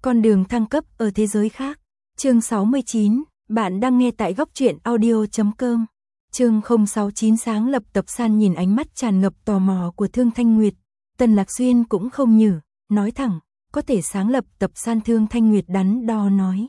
Con đường thăng cấp ở thế giới khác. Chương 69, bạn đang nghe tại góc truyện audio.com. Chương 069 sáng lập tập san nhìn ánh mắt tràn ngập tò mò của Thương Thanh Nguyệt. Tần Lạc Xuyên cũng không nhử, nói thẳng, có thể sáng lập tập san. Thương Thanh Nguyệt đắn đo nói.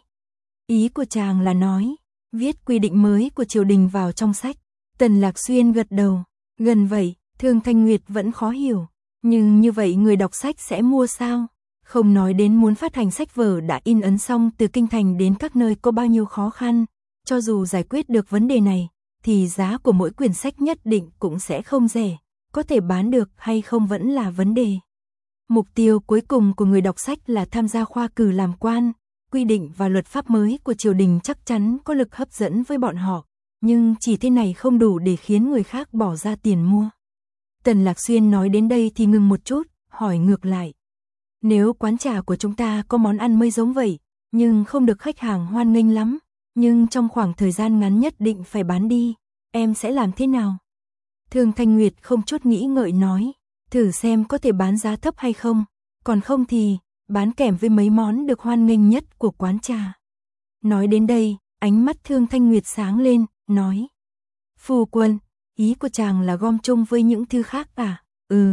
Ý của chàng là nói, viết quy định mới của triều đình vào trong sách. Tần Lạc Xuyên gật đầu, gần vậy, Thương Thanh Nguyệt vẫn khó hiểu. Nhưng như vậy người đọc sách sẽ mua sao? Không nói đến muốn phát hành sách vở đã in ấn xong từ kinh thành đến các nơi có bao nhiêu khó khăn. Cho dù giải quyết được vấn đề này, thì giá của mỗi quyển sách nhất định cũng sẽ không rẻ. Có thể bán được hay không vẫn là vấn đề. Mục tiêu cuối cùng của người đọc sách là tham gia khoa cử làm quan. Quy định và luật pháp mới của triều đình chắc chắn có lực hấp dẫn với bọn họ. Nhưng chỉ thế này không đủ để khiến người khác bỏ ra tiền mua. Tần Lạc Xuyên nói đến đây thì ngừng một chút, hỏi ngược lại. Nếu quán trà của chúng ta có món ăn mới giống vậy, nhưng không được khách hàng hoan nghênh lắm, nhưng trong khoảng thời gian ngắn nhất định phải bán đi, em sẽ làm thế nào? Thương Thanh Nguyệt không chút nghĩ ngợi nói, thử xem có thể bán giá thấp hay không, còn không thì bán kèm với mấy món được hoan nghênh nhất của quán trà. Nói đến đây, ánh mắt Thương Thanh Nguyệt sáng lên, nói. Phu quân, ý của chàng là gom chung với những thứ khác à?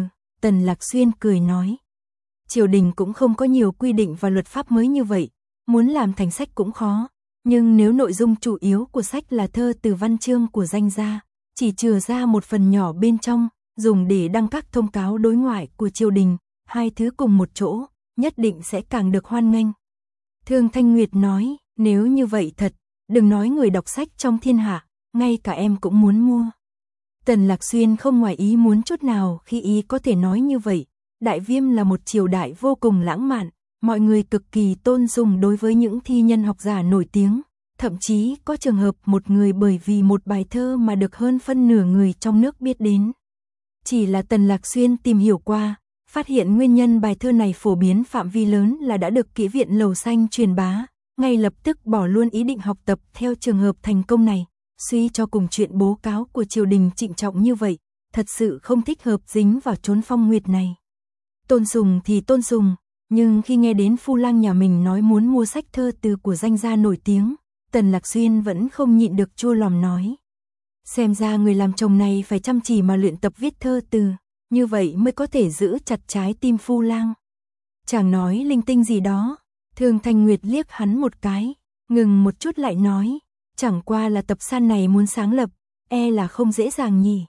Tần Lạc Xuyên cười nói. Triều đình cũng không có nhiều quy định và luật pháp mới như vậy, muốn làm thành sách cũng khó. Nhưng nếu nội dung chủ yếu của sách là thơ từ văn chương của danh gia, chỉ chừa ra một phần nhỏ bên trong, dùng để đăng các thông cáo đối ngoại của triều đình, hai thứ cùng một chỗ, nhất định sẽ càng được hoan nghênh. Thương Thanh Nguyệt nói, nếu như vậy thật, đừng nói người đọc sách trong thiên hạ, ngay cả em cũng muốn mua. Tần Lạc Xuyên không ngoài ý muốn chút nào khi ý có thể nói như vậy. Đại Viêm là một triều đại vô cùng lãng mạn, mọi người cực kỳ tôn sùng đối với những thi nhân học giả nổi tiếng, thậm chí có trường hợp một người bởi vì một bài thơ mà được hơn phân nửa người trong nước biết đến. Chỉ là Tần Lạc Xuyên tìm hiểu qua, phát hiện nguyên nhân bài thơ này phổ biến phạm vi lớn là đã được Kỹ viện Lầu Xanh truyền bá, ngay lập tức bỏ luôn ý định học tập theo trường hợp thành công này, suy cho cùng chuyện bố cáo của triều đình trịnh trọng như vậy, thật sự không thích hợp dính vào chốn phong nguyệt này. Tôn sùng thì tôn sùng, nhưng khi nghe đến phu lang nhà mình nói muốn mua sách thơ từ của danh gia nổi tiếng, Tần Lạc Xuyên vẫn không nhịn được chua lòng nói. Xem ra người làm chồng này phải chăm chỉ mà luyện tập viết thơ từ, như vậy mới có thể giữ chặt trái tim phu lang. Chàng nói linh tinh gì đó, Thương Thanh Nguyệt liếc hắn một cái, ngừng một chút lại nói, chẳng qua là tập san này muốn sáng lập, e là không dễ dàng nhỉ.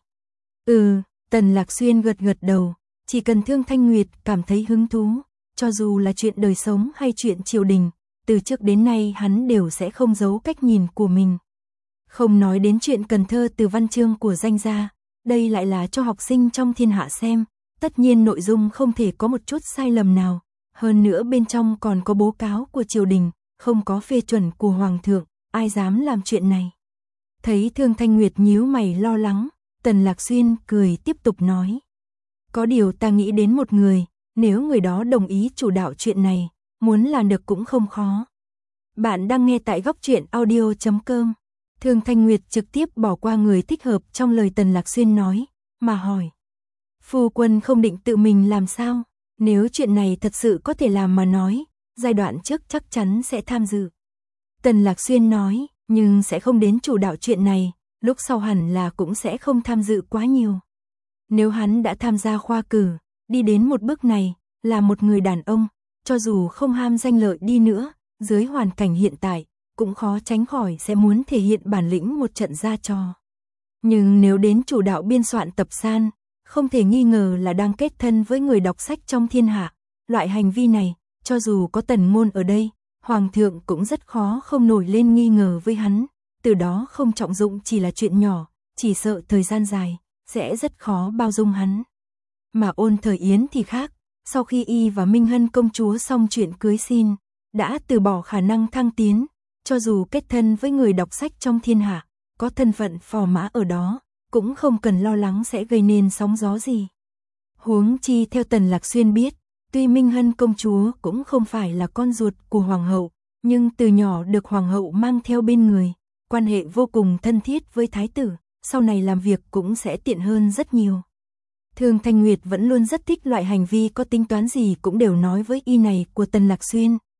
Tần Lạc Xuyên gật gật đầu. Chỉ cần Thương Thanh Nguyệt cảm thấy hứng thú, cho dù là chuyện đời sống hay chuyện triều đình, từ trước đến nay hắn đều sẽ không giấu cách nhìn của mình. Không nói đến chuyện cần thơ từ văn chương của danh gia, đây lại là cho học sinh trong thiên hạ xem, tất nhiên nội dung không thể có một chút sai lầm nào, hơn nữa bên trong còn có bố cáo của triều đình, không có phê chuẩn của hoàng thượng, ai dám làm chuyện này. Thấy Thương Thanh Nguyệt nhíu mày lo lắng, Tần Lạc Xuyên cười tiếp tục nói. Có điều ta nghĩ đến một người, nếu người đó đồng ý chủ đạo chuyện này, muốn làm được cũng không khó. Bạn đang nghe tại góc truyện audio.com. Thương Thanh Nguyệt trực tiếp bỏ qua người thích hợp trong lời Tần Lạc Xuyên nói, mà hỏi. Phu quân không định tự mình làm sao? Nếu chuyện này thật sự có thể làm mà nói, giai đoạn trước chắc chắn sẽ tham dự. Tần Lạc Xuyên nói, nhưng sẽ không đến chủ đạo chuyện này, lúc sau hẳn là cũng sẽ không tham dự quá nhiều. Nếu hắn đã tham gia khoa cử, đi đến một bước này, là một người đàn ông, cho dù không ham danh lợi đi nữa, dưới hoàn cảnh hiện tại, cũng khó tránh khỏi sẽ muốn thể hiện bản lĩnh một trận ra trò. Nhưng nếu đến chủ đạo biên soạn tập san, không thể nghi ngờ là đang kết thân với người đọc sách trong thiên hạ. Loại hành vi này, cho dù có Tần Ngôn ở đây, Hoàng thượng cũng rất khó không nổi lên nghi ngờ với hắn, từ đó không trọng dụng chỉ là chuyện nhỏ, chỉ sợ thời gian dài sẽ rất khó bao dung hắn. Mà Ôn Thời Yến thì khác, sau khi y và Minh Hân công chúa xong chuyện cưới xin, đã từ bỏ khả năng thăng tiến, cho dù kết thân với người đọc sách trong thiên hạ, có thân phận phò mã ở đó, cũng không cần lo lắng sẽ gây nên sóng gió gì. Huống chi theo Tần Lạc Xuyên biết, tuy Minh Hân công chúa cũng không phải là con ruột của hoàng hậu, nhưng từ nhỏ được hoàng hậu mang theo bên người, quan hệ vô cùng thân thiết với thái tử, sau này làm việc cũng sẽ tiện hơn rất nhiều. Thương Thanh Nguyệt vẫn luôn rất thích loại hành vi có tính toán gì cũng đều nói với y này của Tần Lạc Xuyên,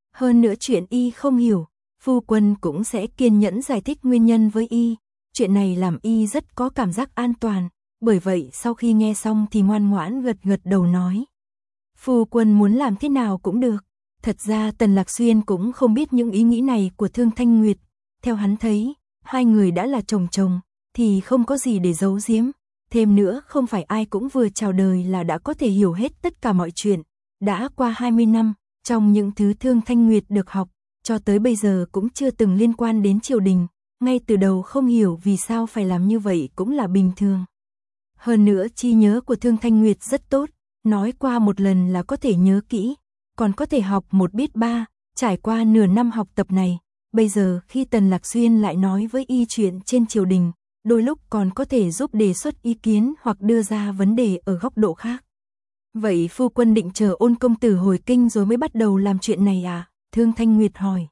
Hơn nữa chuyện y không hiểu, phu quân cũng sẽ kiên nhẫn giải thích nguyên nhân với y. Chuyện này làm y rất có cảm giác an toàn, bởi vậy sau khi nghe xong thì ngoan ngoãn gật gật đầu nói. Phu quân muốn làm thế nào cũng được. Thật ra Tần Lạc Xuyên cũng không biết những ý nghĩ này của Thương Thanh Nguyệt. Theo hắn thấy, hai người đã là chồng chồng, thì không có gì để giấu giếm. Thêm nữa không phải ai cũng vừa chào đời là đã có thể hiểu hết tất cả mọi chuyện. Đã qua 20 năm, trong những thứ Thương Thanh Nguyệt được học, cho tới bây giờ cũng chưa từng liên quan đến triều đình. Ngay từ đầu không hiểu vì sao phải làm như vậy cũng là bình thường. Hơn nữa trí nhớ của Thương Thanh Nguyệt rất tốt, nói qua một lần là có thể nhớ kỹ, còn có thể học một biết ba. Trải qua nửa năm học tập này, bây giờ khi Tần Lạc Xuyên lại nói với y chuyện trên triều đình, đôi lúc còn có thể giúp đề xuất ý kiến hoặc đưa ra vấn đề ở góc độ khác. Vậy phu quân định chờ Ôn công tử hồi kinh rồi mới bắt đầu làm chuyện này à? Thương Thanh Nguyệt hỏi.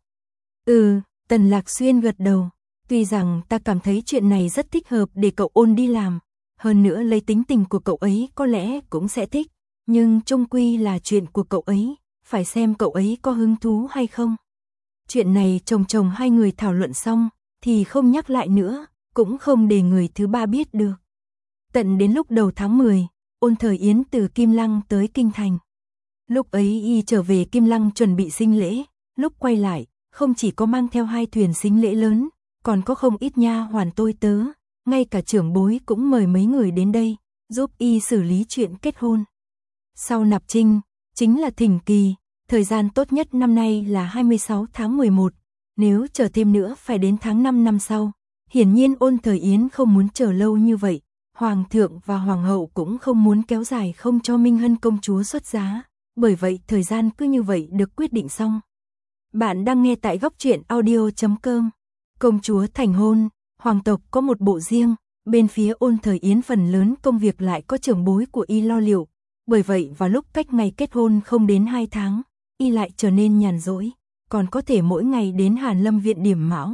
Tần Lạc Xuyên gật đầu. Tuy rằng ta cảm thấy chuyện này rất thích hợp để cậu Ôn đi làm, hơn nữa lấy tính tình của cậu ấy có lẽ cũng sẽ thích, nhưng chung quy là chuyện của cậu ấy, phải xem cậu ấy có hứng thú hay không. Chuyện này chồng hai người thảo luận xong, thì không nhắc lại nữa, cũng không để người thứ ba biết được. Tận đến lúc đầu tháng 10, Ôn Thời Yến từ Kim Lăng tới Kinh Thành. Lúc ấy y trở về Kim Lăng chuẩn bị sinh lễ, lúc quay lại, không chỉ có mang theo 2 thuyền sính lễ lớn, còn có không ít nha hoàn tôi tớ, ngay cả trưởng bối cũng mời mấy người đến đây, giúp y xử lý chuyện kết hôn. Sau nạp trinh, chính là thỉnh kỳ, thời gian tốt nhất năm nay là 26 tháng 11, nếu chờ thêm nữa phải đến tháng 5 năm sau. Hiển nhiên Ôn Thời Yến không muốn chờ lâu như vậy, Hoàng thượng và Hoàng hậu cũng không muốn kéo dài không cho Minh Hân công chúa xuất giá, bởi vậy thời gian cứ như vậy được quyết định xong. Bạn đang nghe tại góc truyện audio.com. Công chúa thành hôn, hoàng tộc có một bộ riêng, bên phía Ôn Thời Yến phần lớn công việc lại có trưởng bối của y lo liệu, bởi vậy vào lúc cách ngày kết hôn không đến 2 tháng, y lại trở nên nhàn rỗi, còn có thể mỗi ngày đến Hàn Lâm viện điểm mão.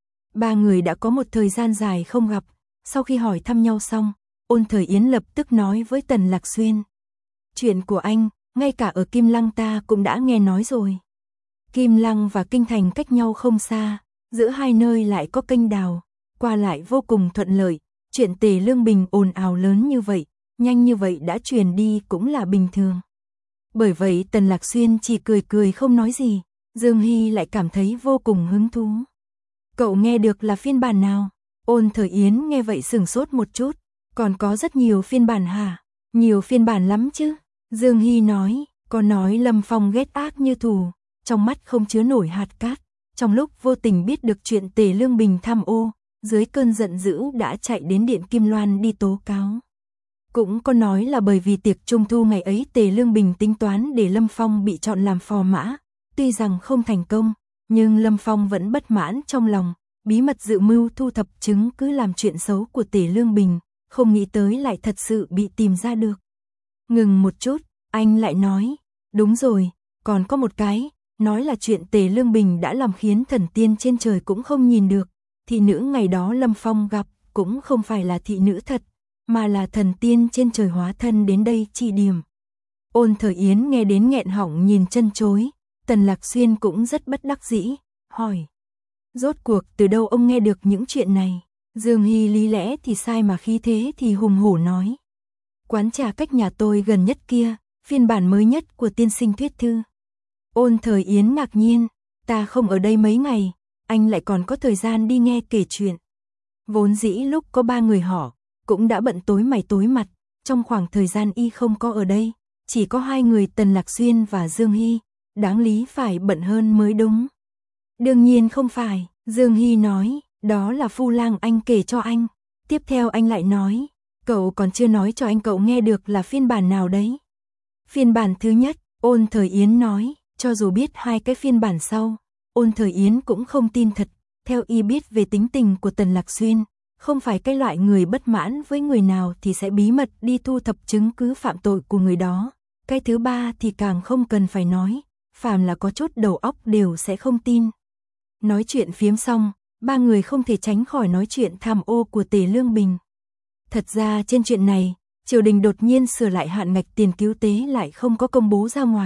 3 người đã có một thời gian dài không gặp, sau khi hỏi thăm nhau xong, Ôn Thời Yến lập tức nói với Tần Lạc Xuyên. Chuyện của anh, ngay cả ở Kim Lăng ta cũng đã nghe nói rồi. Kim Lăng và Kinh Thành cách nhau không xa, giữa hai nơi lại có kênh đào, qua lại vô cùng thuận lợi, chuyện Tề Lương Bình ồn ào lớn như vậy, nhanh như vậy đã truyền đi cũng là bình thường. Bởi vậy Tần Lạc Xuyên chỉ cười cười không nói gì, Dương Hy lại cảm thấy vô cùng hứng thú. Cậu nghe được là phiên bản nào? Ôn Thời Yến nghe vậy sửng sốt một chút, còn có rất nhiều phiên bản hả? Nhiều phiên bản lắm chứ. Dương Hy nói, có nói Lâm Phong ghét ác như thù, trong mắt không chứa nổi hạt cát. Trong lúc vô tình biết được chuyện Tề Lương Bình tham ô, dưới cơn giận dữ đã chạy đến Điện Kim Loan đi tố cáo. Cũng có nói là bởi vì tiệc trung thu ngày ấy Tề Lương Bình tính toán để Lâm Phong bị chọn làm phò mã, tuy rằng không thành công, nhưng Lâm Phong vẫn bất mãn trong lòng, bí mật dự mưu thu thập chứng cứ làm chuyện xấu của Tề Lương Bình, không nghĩ tới lại thật sự bị tìm ra được. Ngừng một chút, anh lại nói, đúng rồi, còn có một cái, nói là chuyện Tề Lương Bình đã làm khiến thần tiên trên trời cũng không nhìn được, thị nữ ngày đó Lâm Phong gặp cũng không phải là thị nữ thật, mà là thần tiên trên trời hóa thân đến đây trị điểm. Ôn Thời Yến nghe đến nghẹn họng nhìn chân chối, Tần Lạc Xuyên cũng rất bất đắc dĩ, hỏi. Rốt cuộc từ đâu ông nghe được những chuyện này? Dương Hy lý lẽ thì sai mà khí thế thì hùng hổ nói. Quán trà cách nhà tôi gần nhất kia, phiên bản mới nhất của tiên sinh thuyết thư. Ôn Thời Yến ngạc nhiên, ta không ở đây mấy ngày, anh lại còn có thời gian đi nghe kể chuyện. Vốn dĩ lúc có 3 người họ, cũng đã bận tối mày tối mặt, trong khoảng thời gian y không có ở đây, chỉ có 2 người Tần Lạc Xuyên và Dương Hy, đáng lý phải bận hơn mới đúng. Đương nhiên không phải, Dương Hy nói, đó là Phu Lang anh kể cho anh. Tiếp theo anh lại nói, cậu còn chưa nói cho anh cậu nghe được là phiên bản nào đấy. Phiên bản thứ nhất, Ôn Thời Yến nói, cho dù biết 2 cái phiên bản sau, Ôn Thời Yến cũng không tin thật, theo y biết về tính tình của Tần Lạc Xuyên, không phải cái loại người bất mãn với người nào thì sẽ bí mật đi thu thập chứng cứ phạm tội của người đó. Cái thứ 3 thì càng không cần phải nói, phàm là có chút đầu óc đều sẽ không tin. Nói chuyện phiếm xong, 3 người không thể tránh khỏi nói chuyện tham ô của Tề Lương Bình. Thật ra trên chuyện này, triều đình đột nhiên sửa lại hạn ngạch tiền cứu tế lại không có công bố ra ngoài,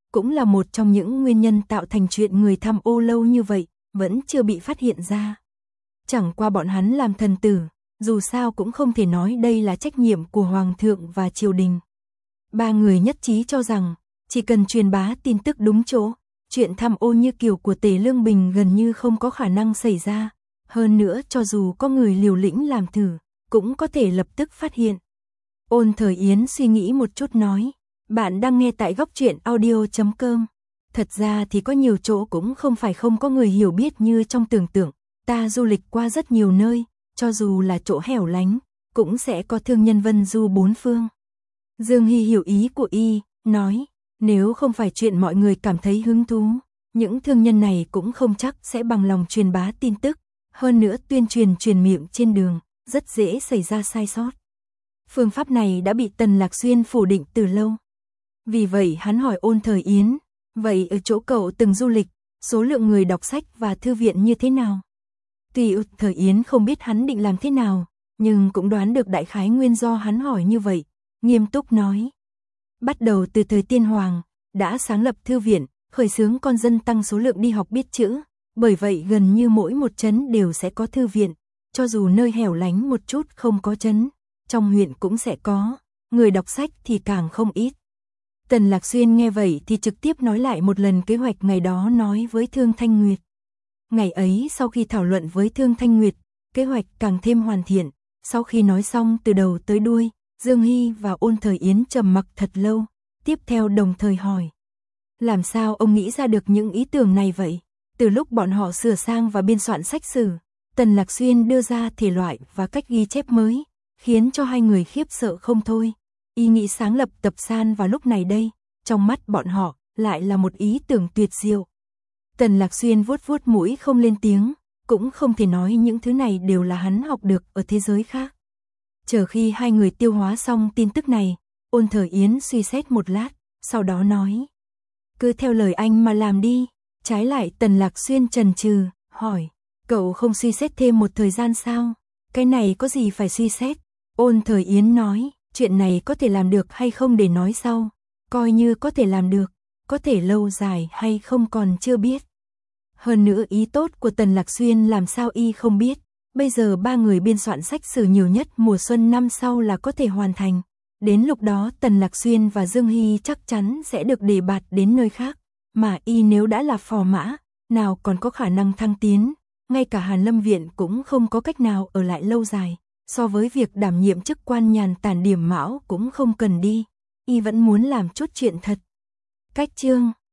cũng là một trong những nguyên nhân tạo thành chuyện người tham ô lâu như vậy, vẫn chưa bị phát hiện ra. Chẳng qua bọn hắn làm thần tử, dù sao cũng không thể nói đây là trách nhiệm của Hoàng thượng và triều đình. Ba người nhất trí cho rằng, chỉ cần truyền bá tin tức đúng chỗ, chuyện tham ô như kiểu của Tề Lương Bình gần như không có khả năng xảy ra. Hơn nữa cho dù có người liều lĩnh làm thử, cũng có thể lập tức phát hiện. Ôn Thời Yến suy nghĩ một chút nói, bạn đang nghe tại góc truyện audio.com. Thật ra thì có nhiều chỗ cũng không phải không có người hiểu biết như trong tưởng tượng. Ta du lịch qua rất nhiều nơi, cho dù là chỗ hẻo lánh, cũng sẽ có thương nhân vân du bốn phương. Dương Hy hiểu ý của y, nói, nếu không phải chuyện mọi người cảm thấy hứng thú, những thương nhân này cũng không chắc sẽ bằng lòng truyền bá tin tức. Hơn nữa tuyên truyền miệng trên đường, rất dễ xảy ra sai sót. Phương pháp này đã bị Tần Lạc Xuyên phủ định từ lâu. Vì vậy hắn hỏi Ôn Thời Yến, vậy ở chỗ cậu từng du lịch, số lượng người đọc sách và thư viện như thế nào? Tuy Ôn Thời Yến không biết hắn định làm thế nào, nhưng cũng đoán được đại khái nguyên do hắn hỏi như vậy, nghiêm túc nói. Bắt đầu từ thời Tiên Hoàng, đã sáng lập thư viện, khởi xướng con dân tăng số lượng đi học biết chữ. Bởi vậy gần như mỗi một trấn đều sẽ có thư viện, cho dù nơi hẻo lánh một chút không có trấn, trong huyện cũng sẽ có, người đọc sách thì càng không ít. Tần Lạc Xuyên nghe vậy thì trực tiếp nói lại một lần kế hoạch ngày đó nói với Thương Thanh Nguyệt. Ngày ấy sau khi thảo luận với Thương Thanh Nguyệt, kế hoạch càng thêm hoàn thiện, sau khi nói xong từ đầu tới đuôi, Dương Hy và Ôn Thời Yến trầm mặc thật lâu, tiếp theo đồng thời hỏi. Làm sao ông nghĩ ra được những ý tưởng này vậy? Từ lúc bọn họ sửa sang và biên soạn sách sử, Tần Lạc Xuyên đưa ra thể loại và cách ghi chép mới, khiến cho hai người khiếp sợ không thôi. Ý nghĩ sáng lập tập san vào lúc này đây, trong mắt bọn họ, lại là một ý tưởng tuyệt diệu. Tần Lạc Xuyên vuốt vuốt mũi không lên tiếng, cũng không thể nói những thứ này đều là hắn học được ở thế giới khác. Chờ khi hai người tiêu hóa xong tin tức này, Ôn Thời Yến suy xét một lát, sau đó nói. Cứ theo lời anh mà làm đi. Trái lại Tần Lạc Xuyên chần chừ, hỏi, cậu không suy xét thêm một thời gian sao? Cái này có gì phải suy xét? Ôn Thời Yến nói, chuyện này có thể làm được hay không để nói sau. Coi như có thể làm được, có thể lâu dài hay không còn chưa biết. Hơn nữa ý tốt của Tần Lạc Xuyên làm sao y không biết. Bây giờ ba người biên soạn sách sử nhiều nhất mùa xuân năm sau là có thể hoàn thành. Đến lúc đó Tần Lạc Xuyên và Dương Hy chắc chắn sẽ được đề bạt đến nơi khác. Mà y nếu đã là phò mã, nào còn có khả năng thăng tiến, ngay cả Hàn Lâm Viện cũng không có cách nào ở lại lâu dài, so với việc đảm nhiệm chức quan nhàn tản điểm mão cũng không cần đi, y vẫn muốn làm chút chuyện thật. Cách chương